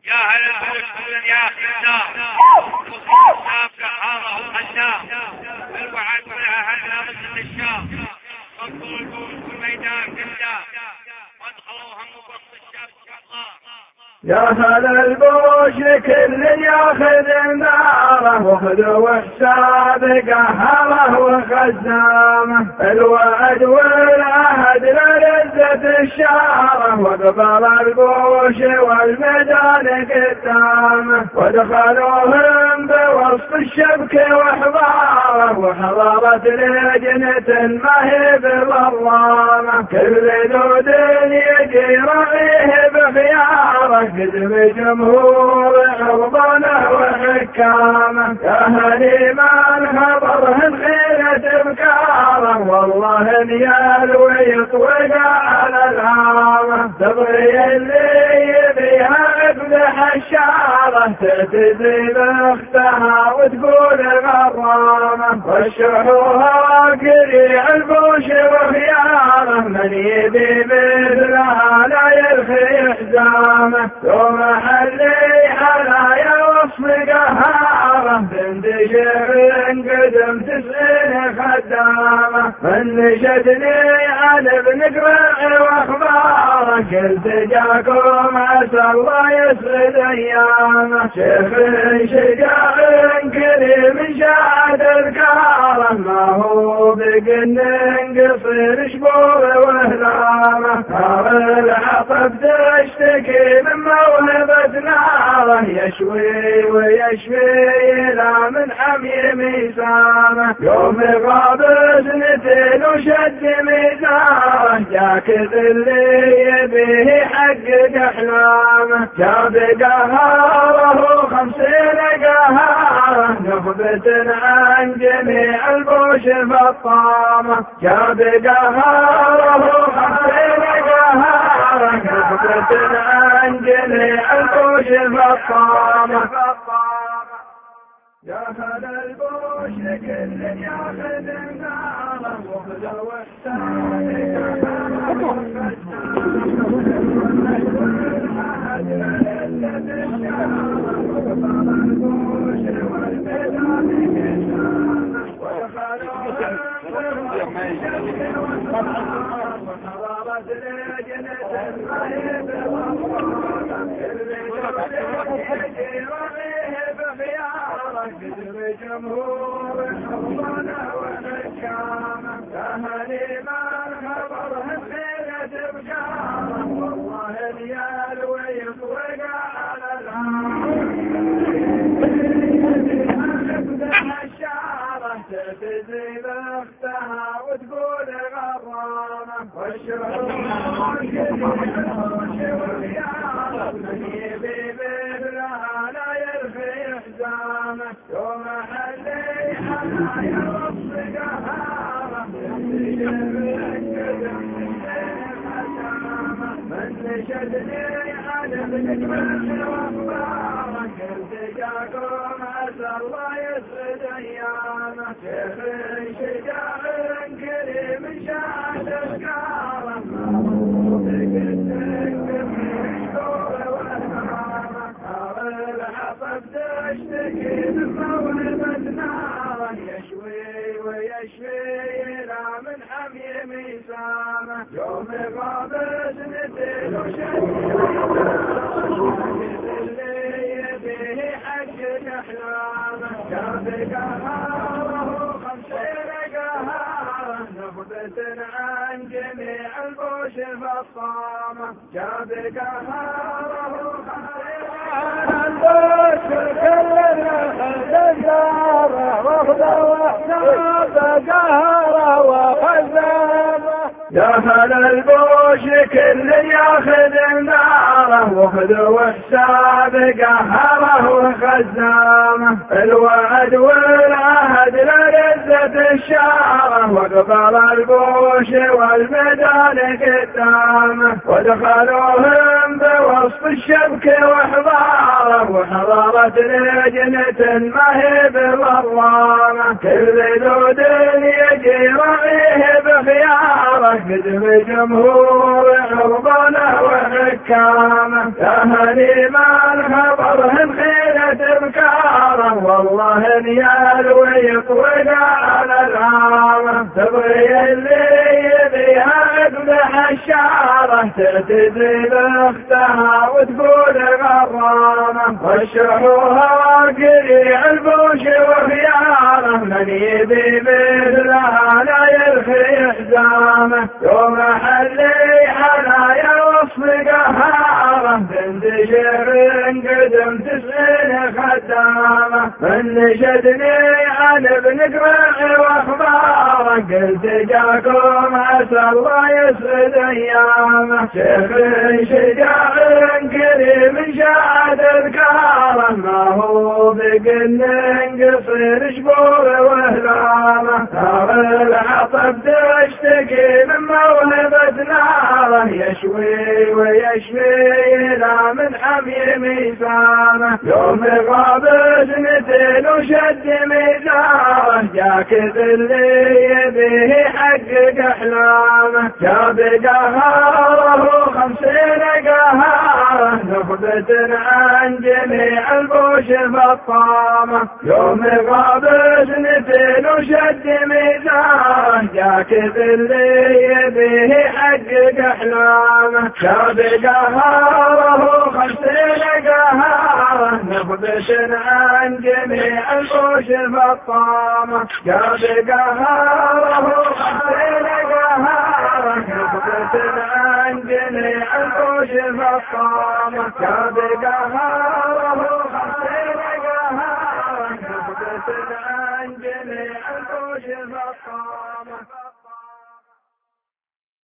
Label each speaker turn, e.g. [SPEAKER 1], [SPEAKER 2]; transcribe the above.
[SPEAKER 1] يا هلا كل يا خدام الشام كحاره وخدام الوعد كلها هلا مثل الشام انظروا البوس والميدان قدام وادخلوا هم وسط الشمس الله.
[SPEAKER 2] يا هلا البوش كل ياخذ ناره وخذوا حساب قهره وخزامه الوعد والعهد لرزة الشاره وقبل البوش والميدان قدامه ودخلوهم بوسط الشبك وحضاره وحضرت لجنة ما هي بظلامه كل ذود يجي رعيه بخياره قدم جمهور عرضنا وحكامه يا هنيمان خبرهن خيرة بكاره والله نيال ويطوق على الهامه تبغي اللي يبيها ابلح الشاره تعتزل اختها وتقول غرامه رشحوها قريع البوش وخياره من يبي مثلها لا يرخي حزامه يوم حلي حلايا وصف قهاره بنت شيخ قدم 90 خدامه من نشدني عن ابن قرع واخباره قلت جاكم عسى الله يسعد ايامه شيخ شجاع كريم شاد الكاره ما هو بقن قصير شبور واهلامه نار العطب تشتكي من موهبة ناره يشوي ويشفي لا من حمي ميزانه يوم غاب سنتين وشد ميزانه جاك اللي يبيه حقق احلامه جاب قهاره 50 قهاره نخبة عن جميع البوش الفطامه جاب قهاره 50 قهاره نخبة عن جميع البوش الفطامه يا هلا البوش كل ياخذ ناره وخذوا احسانك وحضرت لجنة المهيب قدر جمهور حضنا ونكامه يا هنيمان خبرهن خيرة بكاره والله نيال ويطوق على الشارة تعتزل اختها وتقول غرامه والشعور من يبي ببلها لا يرخي حزامه يوم حلي حلايا وصف قهاره من نشدني عن ابن قرع واخباره قلت جاكم عسى الله يسعد ايامه شيخ شجاع كريم شاد افكاره ما هو العطب تشتكي من موهبة ناره يشوي ويشفي لا من حمي ميزانه يوم غاب سنتين وشد اللي يبيه حقق احلامه جاب قهاره 50 قهاره نخبة عن جميع البوش الفطامه جاب قهاره 50 البوش كلنا الزاره واخذوا احساب قهره وخزامه يا هلا البوش كل ياخذ ناره وخذوا حساب قهره وخزامه الوعد والعهد لرزة الشاره وقبل البوش والميدان قدامه ودخلوهم بوسط الشبك وحضاره وحضرت لجنة ما هي بظلامه كل ذود يجي رعيه بخياره يدم جمهور عربنا وحكامه تهني ما الخبرهم خيلة بكاره والله ان يلوي يطوق على الهامه تبغي اللي يبيها اذبح الشعره تعتدي باختها وتقول غرامه وشحوها قريع البوش وخياره من يبي مثلها لا يرخي حزامه يوم حلي حلايا وصف قهاره تنتشر قدم 90 خدامه من نشدني عن ابن قريع واخباره قلت جاكم عسى الله يسعد ايامه شيخ شجاع كريم شاد اذكاره ما هو بقل قصير شبور واهلامه نار العطب تشتكي من موهبة ناره يشوي ويشفي لا من حمي ميزانه يوم غاب 2 وشد ميزانه جاك اللي يبيه حقق احلامه جاب قهاره 50 قهاره نخبة عن جميع البوش البطامه يوم غاب 2 وشد ميزانه جاك اللي يبيه حقق احلامه جاب قهاره 50 قهاره نخبة عن جميع البوش البطامه جاب قهاره 50 قهاره نخبة عن جميع البوش البطامه جاب قهاره